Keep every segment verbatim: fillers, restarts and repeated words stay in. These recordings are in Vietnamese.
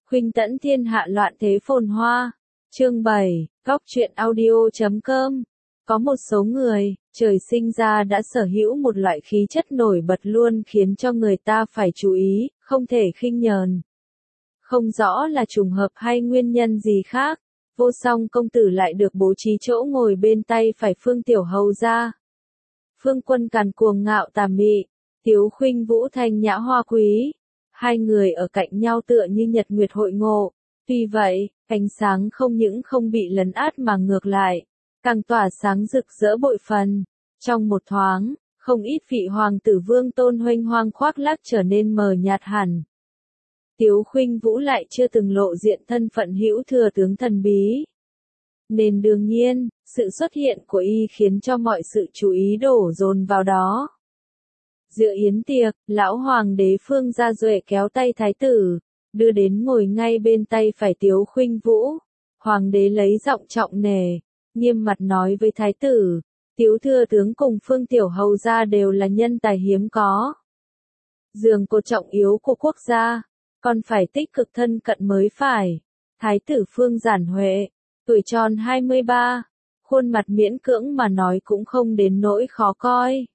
Khuynh tẫn thiên hạ loạn thế phồn hoa. Chương bảy, góc truyện audio chấm com. Có một số người, trời sinh ra đã sở hữu một loại khí chất nổi bật luôn khiến cho người ta phải chú ý, không thể khinh nhờn. Không rõ là trùng hợp hay nguyên nhân gì khác, Vô Song công tử lại được bố trí chỗ ngồi bên tay phải Phương Tiểu Hầu gia. Phương Quân càn cuồng ngạo tà mị, Tiếu Khuynh Vũ thanh nhã hoa quý. Hai người ở cạnh nhau tựa như nhật nguyệt hội ngộ. Tuy vậy, ánh sáng không những không bị lấn át mà ngược lại, càng tỏa sáng rực rỡ bội phần. Trong một thoáng, không ít vị hoàng tử vương tôn huênh hoang khoác lác trở nên mờ nhạt hẳn. Tiếu Khuynh Vũ lại chưa từng lộ diện thân phận hữu thừa tướng thần bí. Nên đương nhiên, sự xuất hiện của y khiến cho mọi sự chú ý đổ dồn vào đó. Giữa yến tiệc, lão hoàng đế Phương Gia Duệ kéo tay thái tử, đưa đến ngồi ngay bên tay phải Tiếu Khuynh Vũ. Hoàng đế lấy giọng trọng nề, nghiêm mặt nói với thái tử, Tiếu thừa tướng cùng Phương Tiểu Hầu gia đều là nhân tài hiếm có. Giường cột trọng yếu của quốc gia, còn phải tích cực thân cận mới phải. Thái tử Phương Giản Huệ, tuổi tròn hai mươi ba, khuôn mặt miễn cưỡng mà nói cũng không đến nỗi khó coi.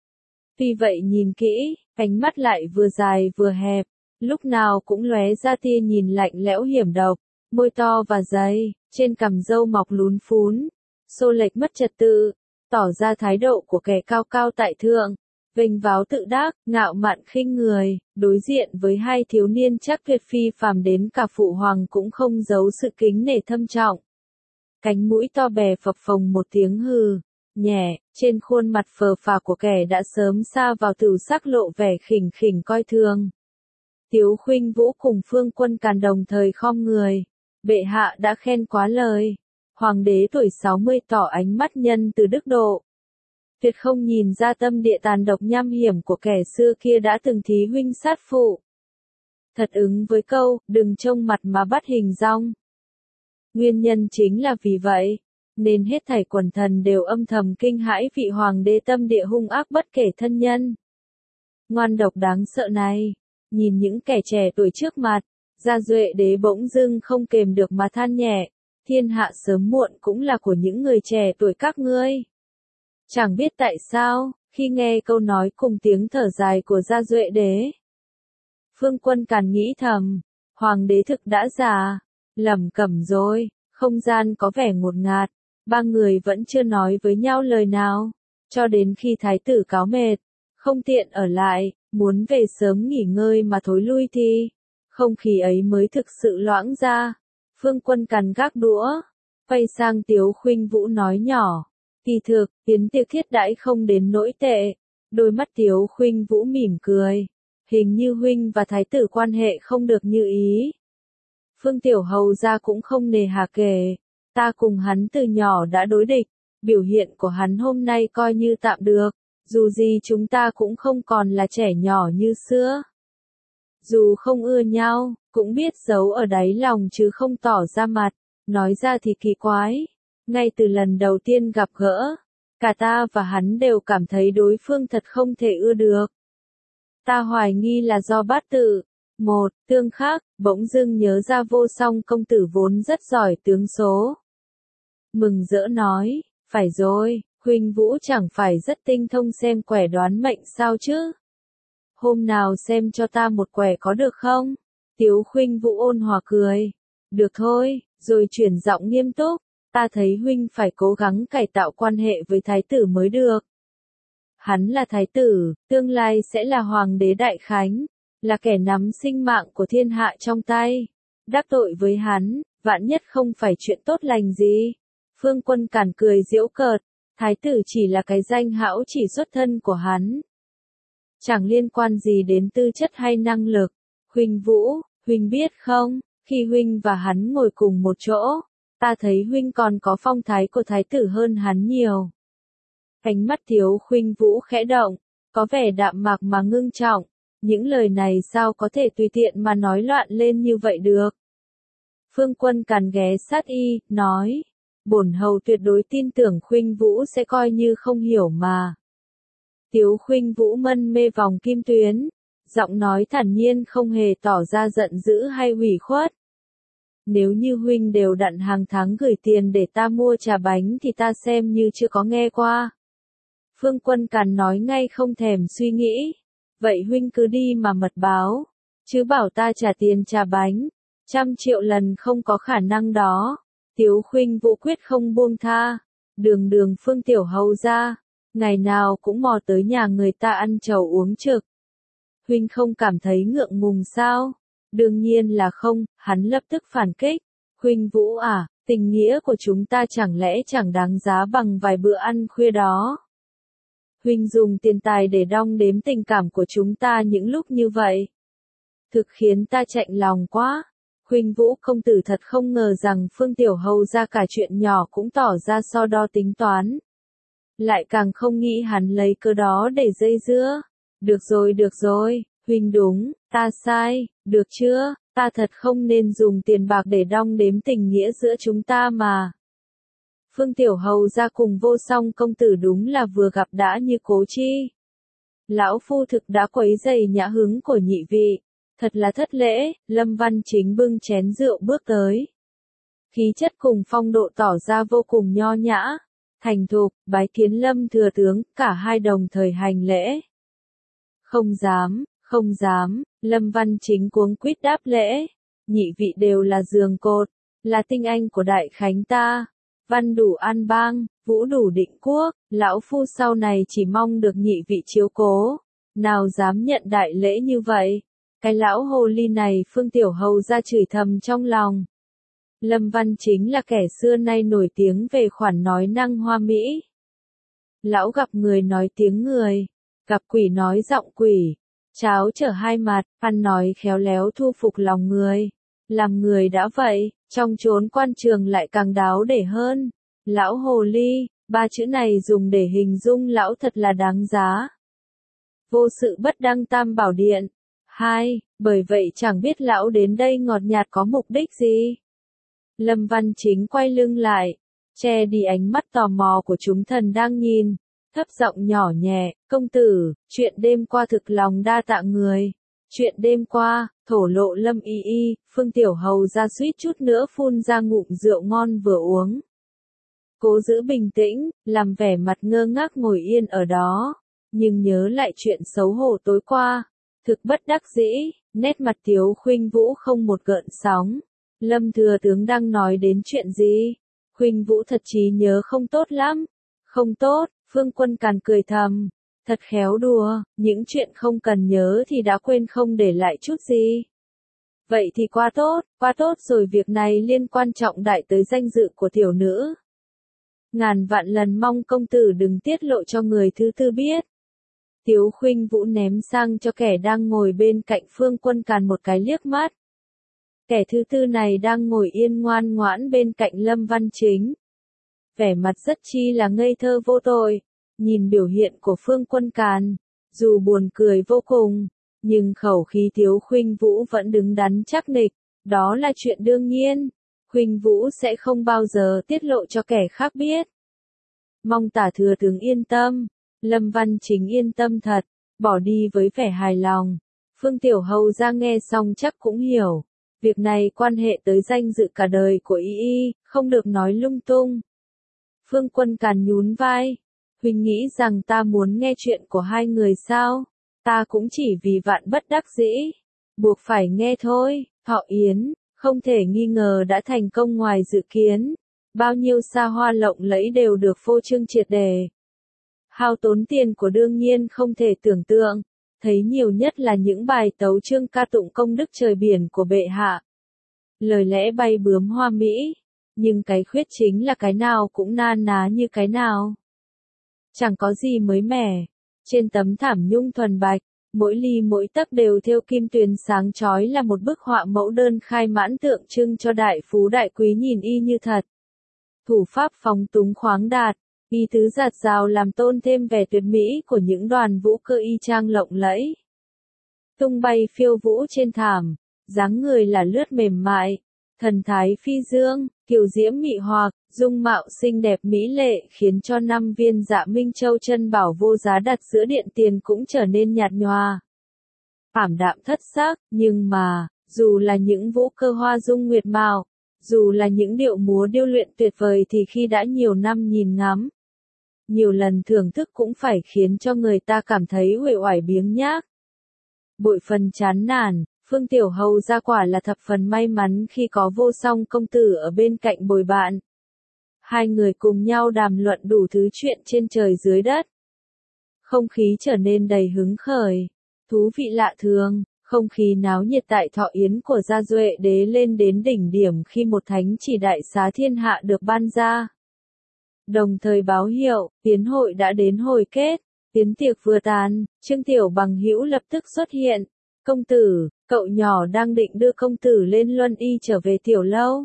Tuy vậy nhìn kỹ, ánh mắt lại vừa dài vừa hẹp, lúc nào cũng lóe ra tia nhìn lạnh lẽo hiểm độc, môi to và dày, trên cằm râu mọc lún phún, xô lệch mất trật tự, tỏ ra thái độ của kẻ cao cao tại thượng, vênh váo tự đắc, ngạo mạn khinh người, đối diện với hai thiếu niên chắc tuyệt phi phàm đến cả phụ hoàng cũng không giấu sự kính nể thâm trọng. Cánh mũi to bè phập phồng một tiếng hừ nhẹ, trên khuôn mặt phờ phạc của kẻ đã sớm sa vào tửu sắc lộ vẻ khỉnh khỉnh coi thường. Tiếu Khuynh Vũ cùng Phương Quân càn đồng thời khom người. Bệ hạ đã khen quá lời. Hoàng đế tuổi sáu mươi tỏ ánh mắt nhân từ đức độ. Tuyệt không nhìn ra tâm địa tàn độc nham hiểm của kẻ xưa kia đã từng thí huynh sát phụ. Thật ứng với câu, đừng trông mặt mà bắt hình dong. Nguyên nhân chính là vì vậy, nên hết thảy quần thần đều âm thầm kinh hãi vị hoàng đế tâm địa hung ác bất kể thân nhân. Ngoan độc đáng sợ này, nhìn những kẻ trẻ tuổi trước mặt, Gia Duệ đế bỗng dưng không kềm được mà than nhẹ, thiên hạ sớm muộn cũng là của những người trẻ tuổi các ngươi. Chẳng biết tại sao, khi nghe câu nói cùng tiếng thở dài của Gia Duệ đế, Phương Quân càn nghĩ thầm, hoàng đế thực đã già, lẩm cẩm rồi, không gian có vẻ ngột ngạt. Ba người vẫn chưa nói với nhau lời nào, cho đến khi thái tử cáo mệt, không tiện ở lại, muốn về sớm nghỉ ngơi mà thối lui thì, không khí ấy mới thực sự loãng ra. Phương Quân càn gác đũa, quay sang Tiếu Khuynh Vũ nói nhỏ, kỳ thực, yến tiệc thiết đãi không đến nỗi tệ. Đôi mắt Tiếu Khuynh Vũ mỉm cười, hình như huynh và thái tử quan hệ không được như ý. Phương Tiểu Hầu gia cũng không nề hà kể. Ta cùng hắn từ nhỏ đã đối địch, biểu hiện của hắn hôm nay coi như tạm được, dù gì chúng ta cũng không còn là trẻ nhỏ như xưa. Dù không ưa nhau, cũng biết giấu ở đáy lòng chứ không tỏ ra mặt, nói ra thì kỳ quái. Ngay từ lần đầu tiên gặp gỡ, cả ta và hắn đều cảm thấy đối phương thật không thể ưa được. Ta hoài nghi là do bát tự. Một, tương khác, bỗng dưng nhớ ra Vô Song công tử vốn rất giỏi tướng số. Mừng rỡ nói, phải rồi, Khuynh Vũ chẳng phải rất tinh thông xem quẻ đoán mệnh sao chứ? Hôm nào xem cho ta một quẻ có được không? Tiếu Khuynh Vũ ôn hòa cười. Được thôi, rồi chuyển giọng nghiêm túc, ta thấy huynh phải cố gắng cải tạo quan hệ với thái tử mới được. Hắn là thái tử, tương lai sẽ là hoàng đế đại khánh, là kẻ nắm sinh mạng của thiên hạ trong tay. Đắc tội với hắn, vạn nhất không phải chuyện tốt lành gì. Phương Quân càn cười giễu cợt, thái tử chỉ là cái danh hão chỉ xuất thân của hắn. Chẳng liên quan gì đến tư chất hay năng lực. Khuynh Vũ, huynh biết không, khi huynh và hắn ngồi cùng một chỗ, ta thấy huynh còn có phong thái của thái tử hơn hắn nhiều. Ánh mắt Tiếu Khuynh Vũ khẽ động, có vẻ đạm mạc mà ngưng trọng. Những lời này sao có thể tùy tiện mà nói loạn lên như vậy được. Phương Quân càn ghé sát y, nói, bổn hầu tuyệt đối tin tưởng Khuynh Vũ sẽ coi như không hiểu mà. Tiếu Khuynh Vũ mân mê vòng kim tuyến, giọng nói thản nhiên không hề tỏ ra giận dữ hay ủy khuất, Nếu như huynh đều đặn hàng tháng gửi tiền để ta mua trà bánh thì ta xem như chưa có nghe qua. Phương Quân Càn nói ngay không thèm suy nghĩ. Vậy huynh cứ đi mà mật báo, chứ bảo ta trả tiền trà bánh, trăm triệu lần không có khả năng đó. Tiếu Khuynh Vũ quyết không buông tha. Đường đường Phương tiểu hầu gia, ngày nào cũng mò tới nhà người ta ăn trầu uống trực. Huynh không cảm thấy ngượng ngùng sao? Đương nhiên là không, hắn lập tức phản kích. Khuynh Vũ à, tình nghĩa của chúng ta chẳng lẽ chẳng đáng giá bằng vài bữa ăn khuya đó. Huynh dùng tiền tài để đong đếm tình cảm của chúng ta những lúc như vậy. Thực khiến ta chạnh lòng quá. Khuynh Vũ công tử thật không ngờ rằng Phương tiểu hầu ra cả chuyện nhỏ cũng tỏ ra so đo tính toán. Lại càng không nghĩ hắn lấy cớ đó để dây dưa. Được rồi được rồi, huynh đúng, ta sai, được chưa, ta thật không nên dùng tiền bạc để đong đếm tình nghĩa giữa chúng ta mà. Phương tiểu hầu ra cùng Vô Song công tử đúng là vừa gặp đã như cố chi. Lão phu thực đã quấy rầy nhã hứng của nhị vị. Thật là thất lễ. Lâm Văn Chính bưng chén rượu bước tới. Khí chất cùng phong độ tỏ ra vô cùng nho nhã. Thành thục, bái kiến Lâm thừa tướng, cả hai đồng thời hành lễ. Không dám, không dám, Lâm Văn Chính cuống quýt đáp lễ. Nhị vị đều là giường cột, là tinh anh của đại khánh ta. Văn đủ an bang, vũ đủ định quốc, lão phu sau này chỉ mong được nhị vị chiếu cố. Nào dám nhận đại lễ như vậy? Cái lão hồ ly này Phương tiểu hầu ra chửi thầm trong lòng. Lâm Văn Chính là kẻ xưa nay nổi tiếng về khoản nói năng hoa mỹ. Lão gặp người nói tiếng người, gặp quỷ nói giọng quỷ, cháo trở hai mặt, ăn nói khéo léo thu phục lòng người. Làm người đã vậy, trong chốn quan trường lại càng đáo để hơn. Lão hồ ly, ba chữ này dùng để hình dung lão thật là đáng giá. Vô sự bất đăng tam bảo điện. Hai, bởi vậy chẳng biết lão đến đây ngọt nhạt có mục đích gì. Lâm Văn Chính quay lưng lại, che đi ánh mắt tò mò của chúng thần đang nhìn, thấp giọng nhỏ nhẹ, công tử, chuyện đêm qua thực lòng đa tạ người. Chuyện đêm qua, thổ lộ Lâm y y, Phương tiểu hầu ra suýt chút nữa phun ra ngụm rượu ngon vừa uống. Cố giữ bình tĩnh, làm vẻ mặt ngơ ngác ngồi yên ở đó, nhưng nhớ lại chuyện xấu hổ tối qua. Thực bất đắc dĩ, nét mặt Tiếu Khuynh Vũ không một gợn sóng. Lâm thừa tướng đang nói đến chuyện gì? Khuynh Vũ thật trí nhớ không tốt lắm. Không tốt, Phương Quân Càn cười thầm. Thật khéo đùa, những chuyện không cần nhớ thì đã quên không để lại chút gì. Vậy thì quá tốt, quá tốt rồi, việc này liên quan trọng đại tới danh dự của tiểu nữ. Ngàn vạn lần mong công tử đừng tiết lộ cho người thứ tư biết. Tiếu Khuynh Vũ ném sang cho kẻ đang ngồi bên cạnh Phương Quân Càn một cái liếc mắt. Kẻ thứ tư này đang ngồi yên ngoan ngoãn bên cạnh Lâm Văn Chính. Vẻ mặt rất chi là ngây thơ vô tội. Nhìn biểu hiện của Phương Quân Càn, dù buồn cười vô cùng, nhưng khẩu khí Tiếu Khuynh Vũ vẫn đứng đắn chắc nịch. Đó là chuyện đương nhiên. Khuynh Vũ sẽ không bao giờ tiết lộ cho kẻ khác biết. Mong tả thừa tướng yên tâm. Lâm Văn Chính yên tâm thật, bỏ đi với vẻ hài lòng. Phương tiểu hầu ra nghe xong chắc cũng hiểu. Việc này quan hệ tới danh dự cả đời của y y, không được nói lung tung. Phương Quân Càn nhún vai. Huynh nghĩ rằng ta muốn nghe chuyện của hai người sao? Ta cũng chỉ vì vạn bất đắc dĩ. Buộc phải nghe thôi. Thọ Yến, không thể nghi ngờ đã thành công ngoài dự kiến. Bao nhiêu xa hoa lộng lẫy đều được phô trương triệt đề. Hao tốn tiền của đương nhiên không thể tưởng tượng, thấy nhiều nhất là những bài tấu chương ca tụng công đức trời biển của bệ hạ. Lời lẽ bay bướm hoa mỹ, nhưng cái khuyết chính là cái nào cũng na ná như cái nào. Chẳng có gì mới mẻ, trên tấm thảm nhung thuần bạch, mỗi ly mỗi tấc đều thêu kim tuyền sáng chói là một bức họa mẫu đơn khai mãn tượng trưng cho đại phú đại quý nhìn y như thật. Thủ pháp phóng túng khoáng đạt. Y tứ giạt rào làm tôn thêm vẻ tuyệt mỹ của những đoàn vũ cơ y trang lộng lẫy. Tung bay phiêu vũ trên thảm, dáng người là lướt mềm mại, thần thái phi dương, kiều diễm mị hoặc, dung mạo xinh đẹp mỹ lệ khiến cho năm viên Dạ Minh Châu chân bảo vô giá đặt giữa điện tiền cũng trở nên nhạt nhòa. Ảm đạm thất sắc, nhưng mà, dù là những vũ cơ hoa dung nguyệt mạo, Dù là những điệu múa điêu luyện tuyệt vời thì khi đã nhiều năm nhìn ngắm, nhiều lần thưởng thức cũng phải khiến cho người ta cảm thấy uể oải biếng nhác. Bội phần chán nản, Phương Tiểu Hầu ra quả là thập phần may mắn khi có Vô Song công tử ở bên cạnh bồi bạn. Hai người cùng nhau đàm luận đủ thứ chuyện trên trời dưới đất. Không khí trở nên đầy hứng khởi, thú vị lạ thường, không khí náo nhiệt tại thọ yến của Gia Duệ Đế lên đến đỉnh điểm khi một thánh chỉ đại xá thiên hạ được ban ra. Đồng thời báo hiệu, yến hội đã đến hồi kết, yến tiệc vừa tàn, Trương Tiểu Bằng Hữu lập tức xuất hiện. Công tử, cậu nhỏ đang định đưa công tử lên luân y trở về tiểu lâu.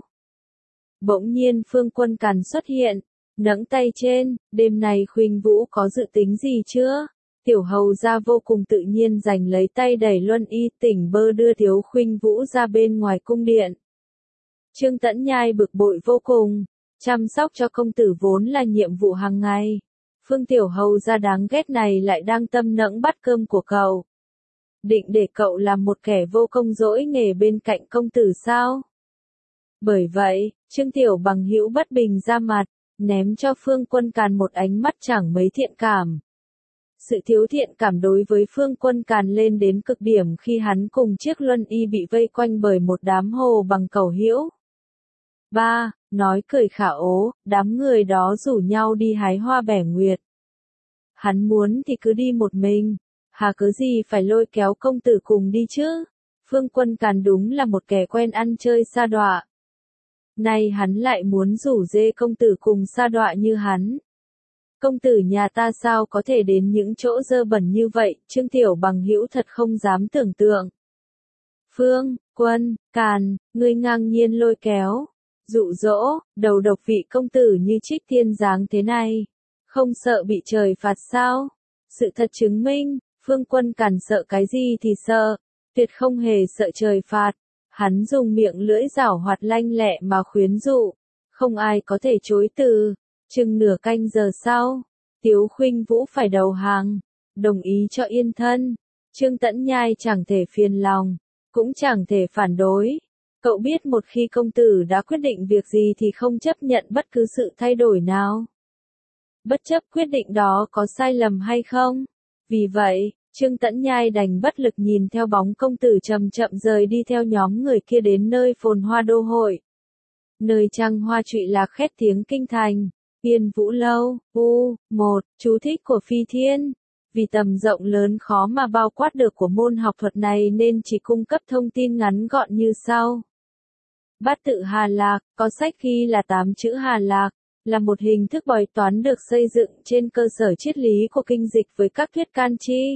Bỗng nhiên Phương Quân Càn xuất hiện, nẫng tay trên, đêm nay Khuynh Vũ có dự tính gì chưa? Tiểu hầu ra vô cùng tự nhiên giành lấy tay đẩy luân y tỉnh bơ đưa Tiếu Khuynh Vũ ra bên ngoài cung điện. Trương Tẫn Nhai bực bội vô cùng, chăm sóc cho công tử vốn là nhiệm vụ hàng ngày. Phương Tiểu hầu ra đáng ghét này lại đang tâm nẫng bắt cơm của cậu. Định để cậu làm một kẻ vô công dỗi nghề bên cạnh công tử sao? Bởi vậy, Trương Tiểu Bằng Hữu bất bình ra mặt, ném cho Phương Quân Càn một ánh mắt chẳng mấy thiện cảm. Sự thiếu thiện cảm đối với Phương Quân Càn lên đến cực điểm khi hắn cùng chiếc luân y bị vây quanh bởi một đám hồ bằng cẩu hữu. ba. Nói cười khả ố, đám người đó rủ nhau đi hái hoa bẻ nguyệt. Hắn muốn thì cứ đi một mình, hà cớ gì phải lôi kéo công tử cùng đi chứ? Phương Quân Càn đúng là một kẻ quen ăn chơi sa đọa. Nay hắn lại muốn rủ dê công tử cùng sa đọa như hắn. Công tử nhà ta sao có thể đến những chỗ dơ bẩn như vậy, Trương Tiểu Bằng Hữu thật không dám tưởng tượng. Phương, Quân, Càn, ngươi ngang nhiên lôi kéo, dụ dỗ, đầu độc vị công tử như Trích Tiên dáng thế này, không sợ bị trời phạt sao? Sự thật chứng minh, Phương Quân Càn sợ cái gì thì sợ, tuyệt không hề sợ trời phạt. Hắn dùng miệng lưỡi giảo hoạt lanh lẹ mà khuyến dụ, không ai có thể chối từ. Chừng nửa canh giờ sau, Tiếu Khuynh Vũ phải đầu hàng, đồng ý cho yên thân. Trương Tẫn Nhai chẳng thể phiền lòng, cũng chẳng thể phản đối. Cậu biết một khi công tử đã quyết định việc gì thì không chấp nhận bất cứ sự thay đổi nào. Bất chấp quyết định đó có sai lầm hay không. Vì vậy, Trương Tẫn Nhai đành bất lực nhìn theo bóng công tử chậm chậm rời đi theo nhóm người kia đến nơi phồn hoa đô hội. Nơi trăng hoa trụy lạc khét tiếng kinh thành. Yên Vũ Lâu, U, một, chú thích của Phi Thiên. Vì tầm rộng lớn khó mà bao quát được của môn học thuật này nên chỉ cung cấp thông tin ngắn gọn như sau. Bát tự Hà Lạc, có sách ghi là tám chữ Hà Lạc, là một hình thức bói toán được xây dựng trên cơ sở triết lý của kinh dịch với các thuyết can chi.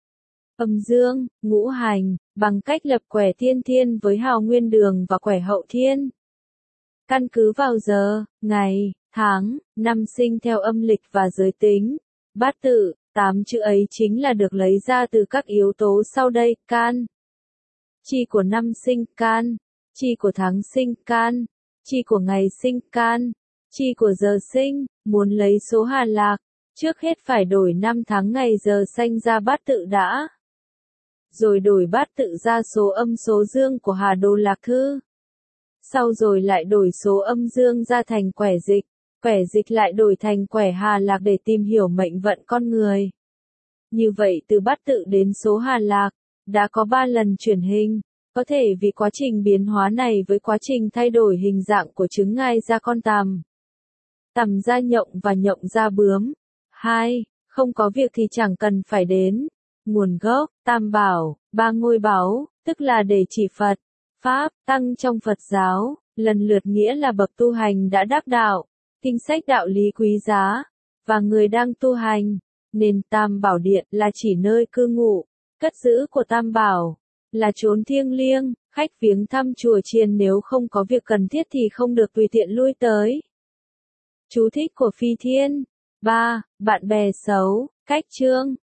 Âm dương, ngũ hành, bằng cách lập quẻ tiên thiên với hào nguyên đường và quẻ hậu thiên. Căn cứ vào giờ, ngày, tháng, năm sinh theo âm lịch và giới tính. Bát tự, tám chữ ấy chính là được lấy ra từ các yếu tố sau đây, can. Chi của năm sinh, can. Chi của tháng sinh, can. Chi của ngày sinh, can. Chi của giờ sinh, muốn lấy số Hà Lạc, trước hết phải đổi năm tháng ngày giờ sanh ra bát tự đã. Rồi đổi bát tự ra số âm số dương của Hà Đồ Lạc Thư. Sau rồi lại đổi số âm dương ra thành quẻ dịch, quẻ dịch lại đổi thành quẻ Hà Lạc để tìm hiểu mệnh vận con người. Như vậy từ bát tự đến số Hà Lạc, đã có ba lần chuyển hình, có thể vì quá trình biến hóa này với quá trình thay đổi hình dạng của trứng ngai ra con tằm. Tằm ra nhộng và nhộng ra bướm. hai. Không có việc thì chẳng cần phải đến. Nguồn gốc, Tam Bảo, ba ngôi báu, tức là để chỉ Phật, Pháp, Tăng trong Phật giáo, lần lượt nghĩa là bậc tu hành đã đắc đạo, kinh sách đạo lý quý giá, và người đang tu hành, nên Tam Bảo Điện là chỉ nơi cư ngụ, cất giữ của Tam Bảo, là chốn thiêng liêng, khách viếng thăm chùa chiền nếu không có việc cần thiết thì không được tùy tiện lui tới. Chú thích của Phi Thiên. ba. Bạn bè xấu, cách chương.